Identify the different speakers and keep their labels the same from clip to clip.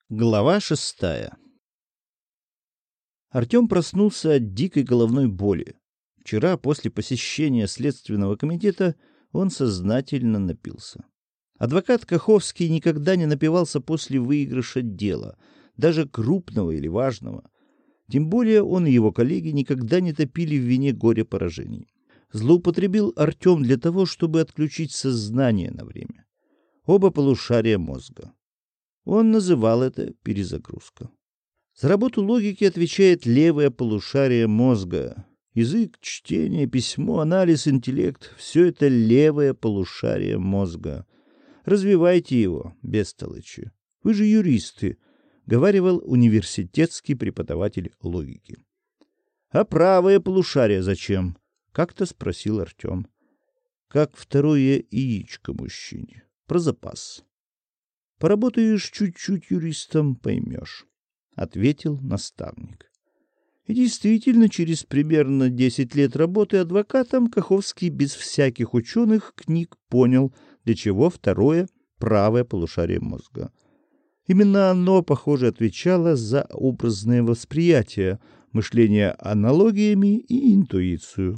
Speaker 1: Глава 6. Артем проснулся от дикой головной боли. Вчера, после посещения Следственного комитета, он сознательно напился. Адвокат Каховский никогда не напивался после выигрыша дела, даже крупного или важного. Тем более он и его коллеги никогда не топили в вине горе поражений. Злоупотребил Артем для того, чтобы отключить сознание на время. Оба полушария мозга. Он называл это перезагрузка. За работу логики отвечает левое полушарие мозга. Язык, чтение, письмо, анализ, интеллект — все это левое полушарие мозга. Развивайте его, бестолочи. Вы же юристы, — говаривал университетский преподаватель логики. — А правое полушарие зачем? — как-то спросил Артем. — Как второе яичко мужчине. Про запас. Поработаешь чуть-чуть юристом — поймешь, — ответил наставник. И действительно, через примерно 10 лет работы адвокатом Каховский без всяких ученых книг понял, для чего второе, правое полушарие мозга. Именно оно, похоже, отвечало за образное восприятие, мышление аналогиями и интуицию.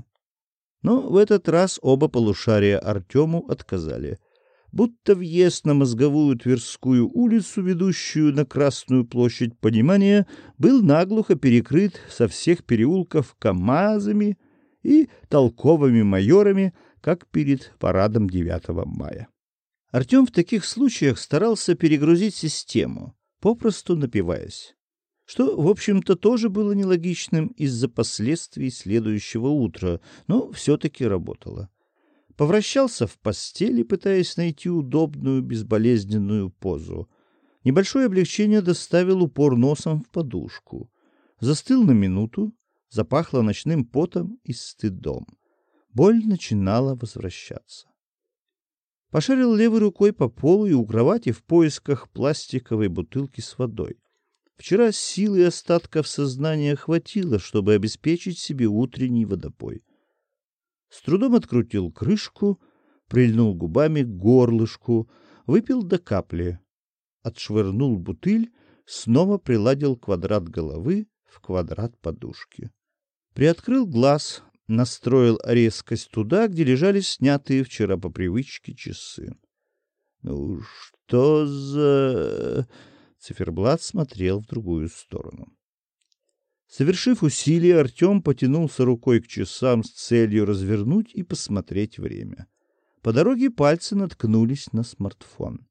Speaker 1: Но в этот раз оба полушария Артему отказали. Будто въезд на мозговую Тверскую улицу, ведущую на Красную площадь Понимания, был наглухо перекрыт со всех переулков КамАЗами и толковыми майорами, как перед парадом 9 мая. Артем в таких случаях старался перегрузить систему, попросту напиваясь, что, в общем-то, тоже было нелогичным из-за последствий следующего утра, но все-таки работало. Повращался в постели, пытаясь найти удобную, безболезненную позу. Небольшое облегчение доставил упор носом в подушку. Застыл на минуту, запахло ночным потом и стыдом. Боль начинала возвращаться. Пошарил левой рукой по полу и у кровати в поисках пластиковой бутылки с водой. Вчера силы и остатков сознания хватило, чтобы обеспечить себе утренний водопой. С трудом открутил крышку, прильнул губами к горлышку, выпил до капли, отшвырнул бутыль, снова приладил квадрат головы в квадрат подушки. Приоткрыл глаз, настроил резкость туда, где лежали снятые вчера по привычке часы. Ну что за... Циферблат смотрел в другую сторону. Совершив усилие, Артем потянулся рукой к часам с целью развернуть и посмотреть время. По дороге пальцы наткнулись на смартфон.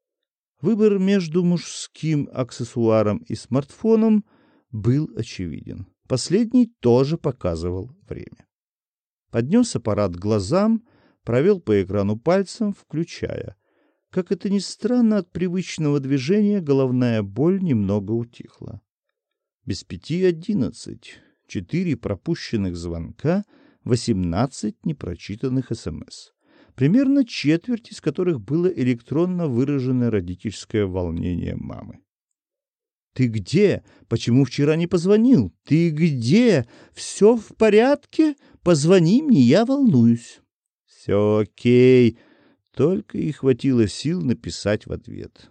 Speaker 1: Выбор между мужским аксессуаром и смартфоном был очевиден. Последний тоже показывал время. Поднес аппарат к глазам, провел по экрану пальцем, включая. Как это ни странно, от привычного движения головная боль немного утихла. Без 5:11, 4 пропущенных звонка, 18 непрочитанных СМС. Примерно четверть из которых было электронно выраженное родительское волнение мамы. «Ты где? Почему вчера не позвонил? Ты где? Все в порядке? Позвони мне, я волнуюсь». «Все окей». Только и хватило сил написать в ответ.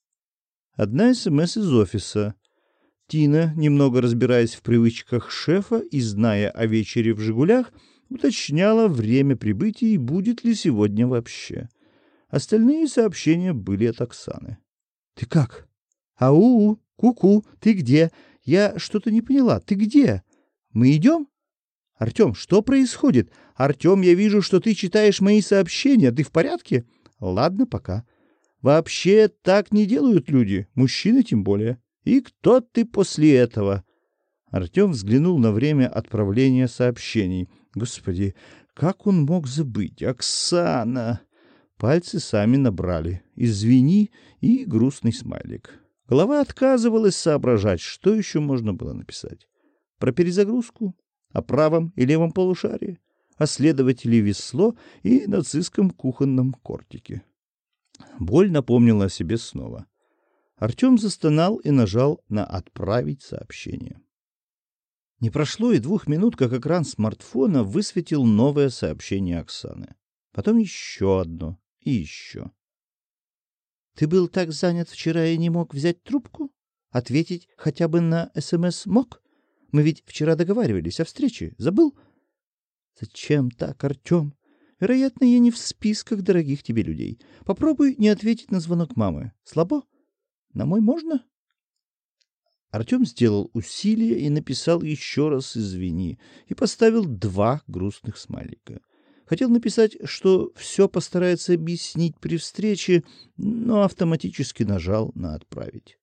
Speaker 1: Одна СМС из офиса. Тина, немного разбираясь в привычках шефа и зная о вечере в «Жигулях», уточняла время прибытия и будет ли сегодня вообще. Остальные сообщения были от Оксаны. «Ты как? Ау, ку-ку, ты где? Я что-то не поняла. Ты где? Мы идем? Артем, что происходит? Артем, я вижу, что ты читаешь мои сообщения. Ты в порядке? Ладно, пока. Вообще так не делают люди, мужчины тем более. И кто ты после этого?» Артем взглянул на время отправления сообщений. Господи, как он мог забыть? Оксана! Пальцы сами набрали. «Извини» и грустный смайлик. Голова отказывалась соображать, что еще можно было написать. Про перезагрузку? О правом и левом полушарии? О следователе Весло и нацистском кухонном кортике? Боль напомнила о себе снова. Артем застонал и нажал на «Отправить сообщение». Не прошло и 2 минут, как экран смартфона высветил новое сообщение Оксаны. Потом еще одно и еще. Ты был так занят вчера и не мог взять трубку? Ответить хотя бы на СМС мог? Мы ведь вчера договаривались о встрече. Забыл? Зачем так, Артем? Вероятно, я не в списках дорогих тебе людей. Попробуй не ответить на звонок мамы. Слабо? На мой можно? Артем сделал усилие и написал еще раз «извини» и поставил 2 грустных смайлика. Хотел написать, что все постарается объяснить при встрече, но автоматически нажал на «отправить».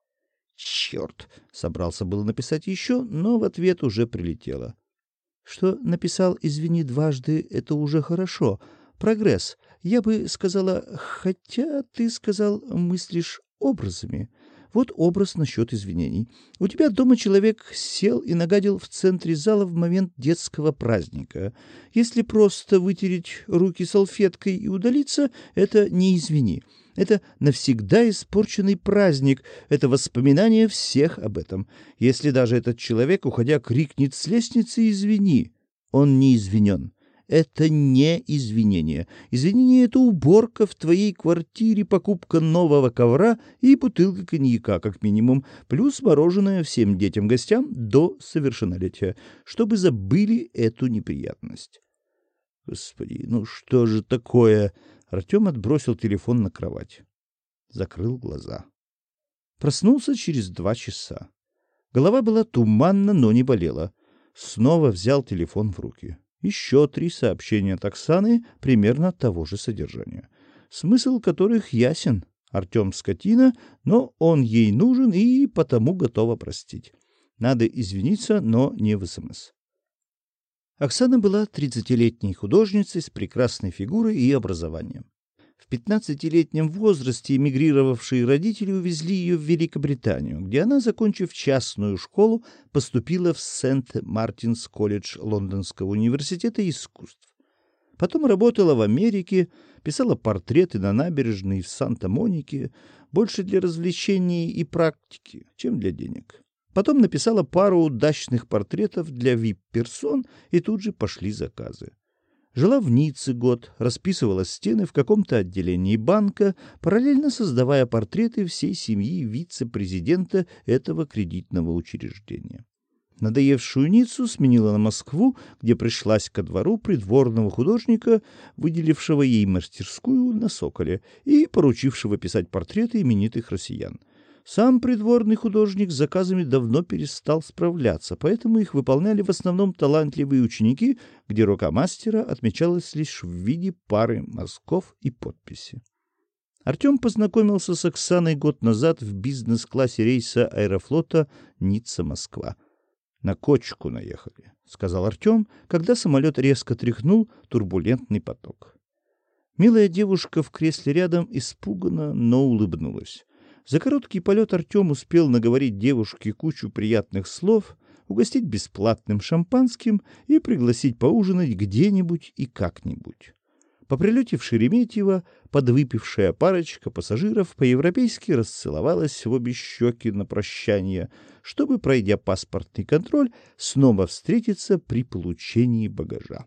Speaker 1: «Черт!» — собрался было написать еще, но в ответ уже прилетело. Что написал «извини» дважды — это уже хорошо. Прогресс. Я бы сказала, хотя ты сказал, мыслишь образами. Вот образ насчет извинений. У тебя дома человек сел и нагадил в центре зала в момент детского праздника. Если просто вытереть руки салфеткой и удалиться, это не извини. Это навсегда испорченный праздник, это воспоминание всех об этом. Если даже этот человек, уходя, крикнет с лестницы «извини», он не извинен. Это не извинение. Извинение — это уборка в твоей квартире, покупка нового ковра и бутылка коньяка, как минимум, плюс мороженое всем детям-гостям до совершеннолетия, чтобы забыли эту неприятность. Господи, ну что же такое? Артем отбросил телефон на кровать. Закрыл глаза. Проснулся через 2 часа. Голова была туманна, но не болела. Снова взял телефон в руки. Еще 3 сообщения от Оксаны примерно того же содержания, смысл которых ясен. Артем скотина, но он ей нужен и потому готова простить. Надо извиниться, но не в СМС. Оксана была 30-летней художницей с прекрасной фигурой и образованием. В 15-летнем возрасте эмигрировавшие родители увезли ее в Великобританию, где она, закончив частную школу, поступила в Сент-Мартинс-колледж Лондонского университета искусств. Потом работала в Америке, писала портреты на набережной в Санта-Монике, больше для развлечений и практики, чем для денег. Потом написала пару удачных портретов для вип-персон, и тут же пошли заказы. Жила в Ницце год, расписывала стены в каком-то отделении банка, параллельно создавая портреты всей семьи вице-президента этого кредитного учреждения. Надоевшую Ниццу сменила на Москву, где пришлась ко двору придворного художника, выделившего ей мастерскую на Соколе и поручившего писать портреты именитых россиян. Сам придворный художник с заказами давно перестал справляться, поэтому их выполняли в основном талантливые ученики, где рука мастера отмечалась лишь в виде пары мазков и подписи. Артем познакомился с Оксаной год назад в бизнес-классе рейса Аэрофлота Ницца-Москва. «На кочку наехали», — сказал Артем, когда самолет резко тряхнул турбулентный поток. Милая девушка в кресле рядом испуганно, но улыбнулась. За короткий полет Артем успел наговорить девушке кучу приятных слов, угостить бесплатным шампанским и пригласить поужинать где-нибудь и как-нибудь. По прилете в Шереметьево подвыпившая парочка пассажиров по-европейски расцеловалась в обе щеки на прощание, чтобы, пройдя паспортный контроль, снова встретиться при получении багажа.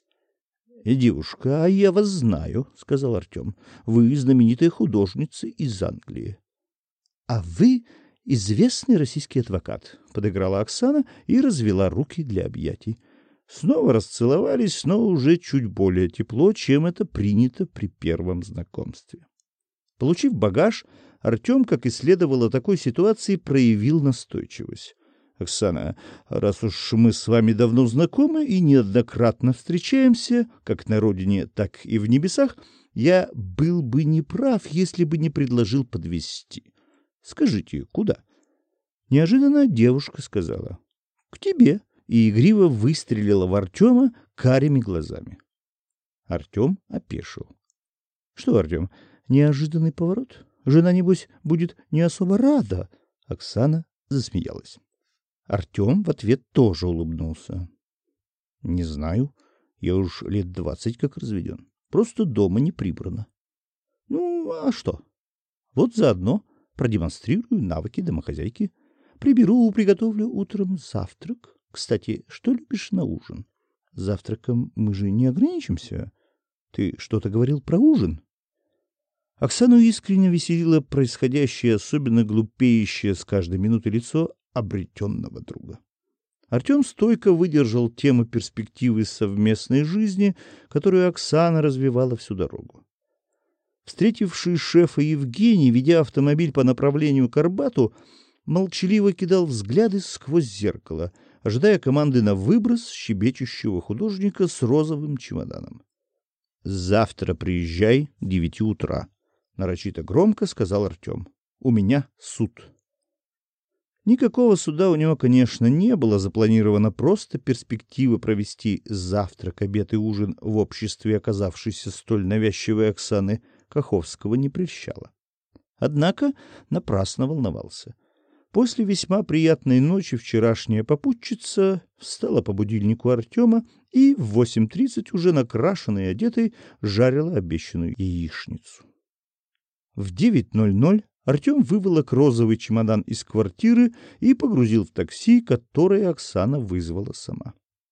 Speaker 1: «Девушка, а я вас знаю», — сказал Артем. «Вы знаменитая художница из Англии». «А вы известный российский адвокат», — подыграла Оксана и развела руки для объятий. Снова расцеловались, но уже чуть более тепло, чем это принято при первом знакомстве. Получив багаж, Артем, как и следовало такой ситуации, проявил настойчивость. «Оксана, раз уж мы с вами давно знакомы и неоднократно встречаемся, как на родине, так и в небесах, я был бы неправ, если бы не предложил подвезти. Скажите, куда?» Неожиданно девушка сказала: «К тебе», и игриво выстрелила в Артема карими глазами. Артем опешил. «Что, Артем, неожиданный поворот? Жена, небось, будет не особо рада?» Оксана засмеялась. Артем в ответ тоже улыбнулся. «Не знаю. Я уж лет 20 как разведен. Просто дома не прибрано». «Ну, а что? Вот заодно продемонстрирую навыки домохозяйки. Приберу, приготовлю утром завтрак. Кстати, что любишь на ужин? Завтраком мы же не ограничимся. Ты что-то говорил про ужин?» Оксану искренне веселило происходящее, особенно глупеющее с каждой минутой лицо обретенного друга. Артем стойко выдержал тему перспективы совместной жизни, которую Оксана развивала всю дорогу. Встретивший шефа Евгений, ведя автомобиль по направлению к Арбату, молчаливо кидал взгляды сквозь зеркало, ожидая команды на выброс щебечущего художника с розовым чемоданом. «Завтра приезжай к 9 утра», — нарочито громко сказал Артем. «У меня суд». Никакого суда у него, конечно, не было запланировано, просто перспектива провести завтрак, обед и ужин в обществе оказавшейся столь навязчивой Оксаны Каховского не прельщала. Однако напрасно волновался. После весьма приятной ночи вчерашняя попутчица встала по будильнику Артема и в 8:30 уже накрашенной и одетой жарила обещанную яичницу. В 9:00 Артем выволок розовый чемодан из квартиры и погрузил в такси, которое Оксана вызвала сама.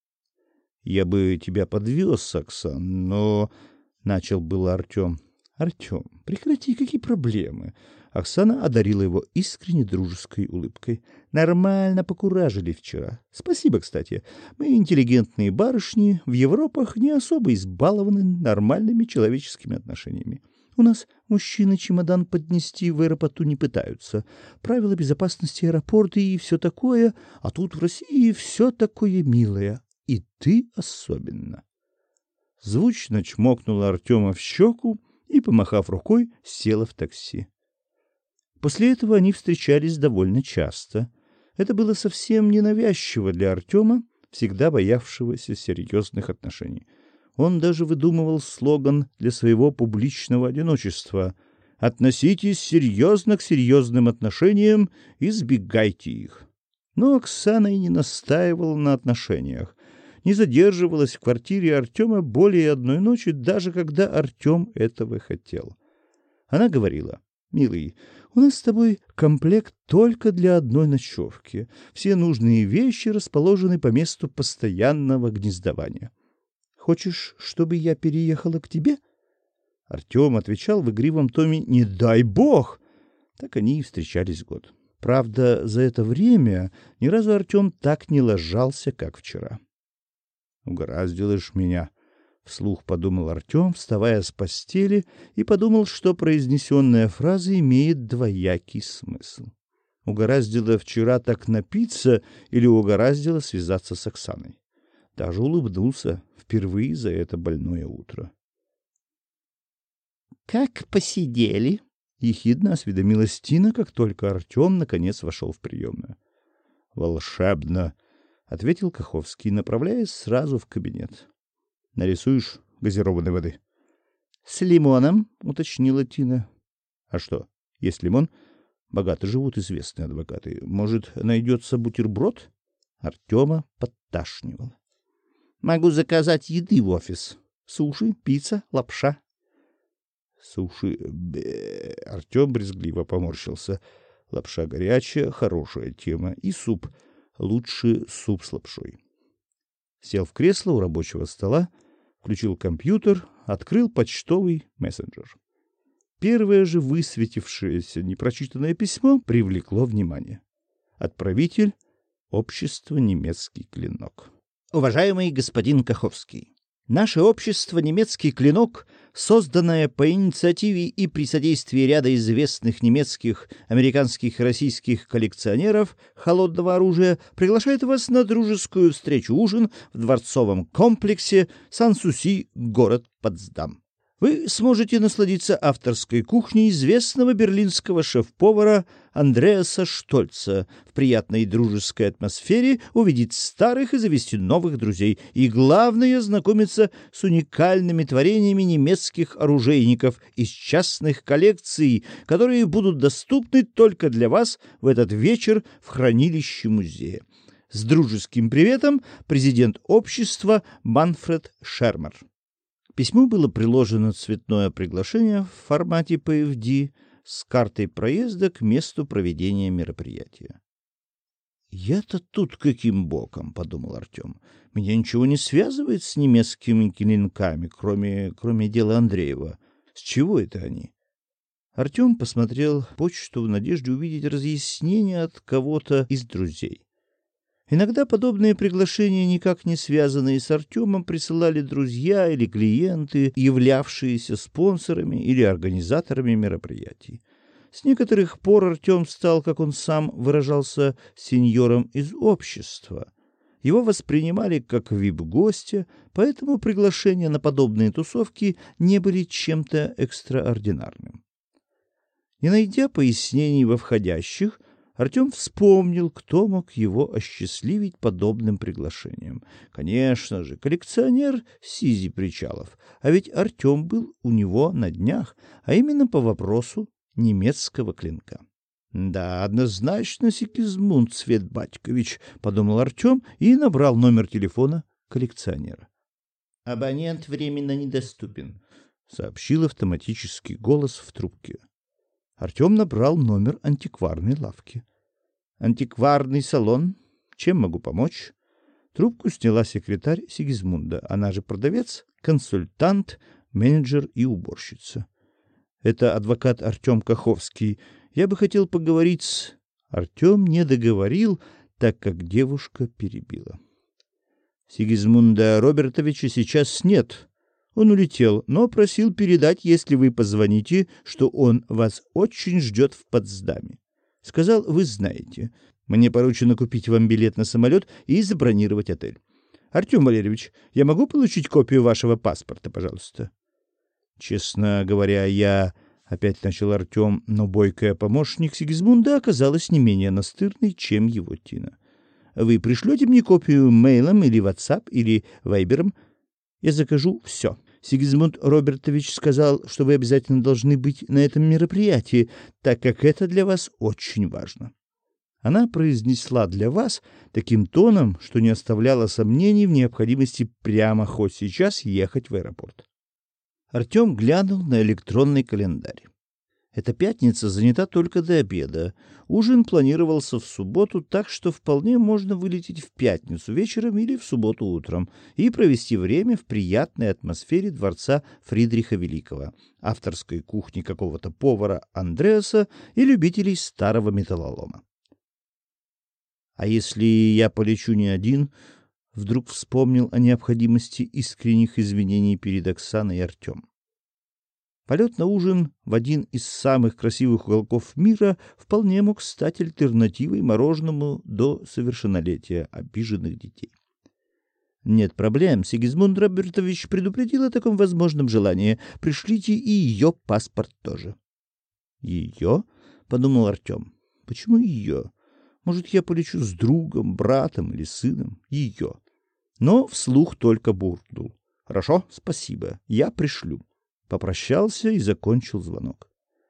Speaker 1: «Я бы тебя подвез, Оксан, но...» — начал было Артем. «Артем, прекрати, какие проблемы?» Оксана одарила его искренне дружеской улыбкой. «Нормально покуражили вчера. Спасибо, кстати. Мы, интеллигентные барышни, в Европах не особо избалованы нормальными человеческими отношениями. У нас мужчины чемодан поднести в аэропорту не пытаются. Правила безопасности аэропорта и все такое, а тут в России все такое милое. И ты особенно». Звучно чмокнула Артема в щеку и, помахав рукой, села в такси. После этого они встречались довольно часто. Это было совсем ненавязчиво для Артема, всегда боявшегося серьезных отношений. Он даже выдумывал слоган для своего публичного одиночества: «Относитесь серьезно к серьезным отношениям, избегайте их». Но Оксана и не настаивала на отношениях, не задерживалась в квартире Артема более одной ночи, даже когда Артем этого хотел. Она говорила: «Милый, у нас с тобой комплект только для одной ночевки. Все нужные вещи расположены по месту постоянного гнездования. Хочешь, чтобы я переехала к тебе?» Артем отвечал в игривом тоне: «Не дай бог!» Так они и встречались год. Правда, за это время ни разу Артем так не ложался, как вчера. «Угораздило ж меня», — вслух подумал Артем, вставая с постели, и подумал, что произнесенная фраза имеет двоякий смысл. Угораздило вчера так напиться или угораздило связаться с Оксаной. Даже улыбнулся впервые за это больное утро. «Как посидели?» — ехидно осведомилась Тина, как только Артем наконец вошел в приемную. «Волшебно!» — ответил Каховский, направляясь сразу в кабинет. «Нарисуешь газированной воды?» «С лимоном», — уточнила Тина. «А что, есть лимон? Богато живут известные адвокаты. Может, найдется бутерброд?» Артема подташнивало. «Могу заказать еды в офис. Суши, пицца, лапша». «Суши...» — Артем брезгливо поморщился. «Лапша горячая, хорошая тема. И суп. Лучше суп с лапшой». Сел в кресло у рабочего стола, включил компьютер, открыл почтовый мессенджер. Первое же высветившееся непрочитанное письмо привлекло внимание. Отправитель — общество «Немецкий клинок». Уважаемый господин Каховский, наше общество «Немецкий клинок», созданное по инициативе и при содействии ряда известных немецких, американских и российских коллекционеров холодного оружия, приглашает вас на дружескую встречу-ужин в дворцовом комплексе Сан-Суси, город Потсдам. Вы сможете насладиться авторской кухней известного берлинского шеф-повара Андреаса Штольца, в приятной дружеской атмосфере увидеть старых и завести новых друзей, и, главное, ознакомиться с уникальными творениями немецких оружейников из частных коллекций, которые будут доступны только для вас в этот вечер в хранилище музея. С дружеским приветом, президент общества Манфред Шермер. К письму было приложено цветное приглашение в формате PFD с картой проезда к месту проведения мероприятия. «Я-то тут каким боком?» — подумал Артем. «Меня ничего не связывает с немецкими клинками, кроме дела Андреева. С чего это они?» Артем посмотрел почту в надежде увидеть разъяснение от кого-то из друзей. Иногда подобные приглашения, никак не связанные с Артемом, присылали друзья или клиенты, являвшиеся спонсорами или организаторами мероприятий. С некоторых пор Артем стал, как он сам выражался, сеньором из общества. Его воспринимали как вип-гостя, поэтому приглашения на подобные тусовки не были чем-то экстраординарным. Не найдя пояснений во входящих, Артем вспомнил, кто мог его осчастливить подобным приглашением. Конечно же, коллекционер Сизи Причалов. А ведь Артем был у него на днях, а именно по вопросу немецкого клинка. «Да, однозначно Сигизмунд Светбатькович», — подумал Артем и набрал номер телефона коллекционера. «Абонент временно недоступен», — сообщил автоматический голос в трубке. Артем набрал номер антикварной лавки. «Антикварный салон. Чем могу помочь?» Трубку сняла секретарь Сигизмунда, она же продавец, консультант, менеджер и уборщица. «Это адвокат Артем Каховский. Я бы хотел поговорить с...» Артем не договорил, так как девушка перебила. «Сигизмунда Робертовича сейчас нет. Он улетел, но просил передать, если вы позвоните, что он вас очень ждет в Потсдаме. Сказал, вы знаете. Мне поручено купить вам билет на самолет и забронировать отель. Артем Валерьевич, я могу получить копию вашего паспорта, пожалуйста?» «Честно говоря, я...» — опять начал Артем, но бойкая помощник Сигизмунда оказалась не менее настырной, чем его Тина. «Вы пришлете мне копию мейлом или WhatsApp или вайбером? Я закажу все. Сигизмунд Робертович сказал, что вы обязательно должны быть на этом мероприятии, так как это для вас очень важно». Она произнесла «для вас» таким тоном, что не оставляло сомнений в необходимости прямо хоть сейчас ехать в аэропорт. Артем глянул на электронный календарь. Эта пятница занята только до обеда. Ужин планировался в субботу, так что вполне можно вылететь в пятницу вечером или в субботу утром и провести время в приятной атмосфере дворца Фридриха Великого, авторской кухни какого-то повара Андреаса и любителей старого металлолома. «А если я полечу не один?» Вдруг вспомнил о необходимости искренних извинений перед Оксаной и Артем. Полет на ужин в один из самых красивых уголков мира вполне мог стать альтернативой мороженому до совершеннолетия обиженных детей. «Нет проблем. Сигизмунд Робертович предупредил о таком возможном желании. Пришлите и ее паспорт тоже». «Ее?» — подумал Артем. «Почему ее? Может, я полечу с другом, братом или сыном? Ее». Но вслух только буркнул. «Хорошо, спасибо. Я пришлю». Попрощался и закончил звонок.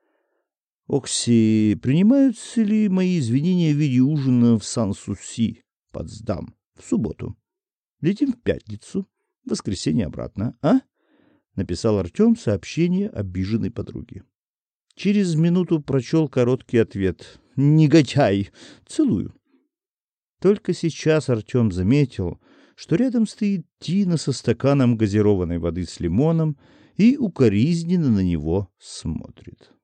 Speaker 1: «Окси, принимаются ли мои извинения в виде ужина в Сан-Суси, Потсдам, в субботу? Летим в пятницу, в воскресенье обратно, а?» — написал Артем сообщение обиженной подруге. Через минуту прочел короткий ответ. «Негодяй! Целую». Только сейчас Артем заметил, что рядом стоит Тина со стаканом газированной воды с лимоном и укоризненно на него смотрит.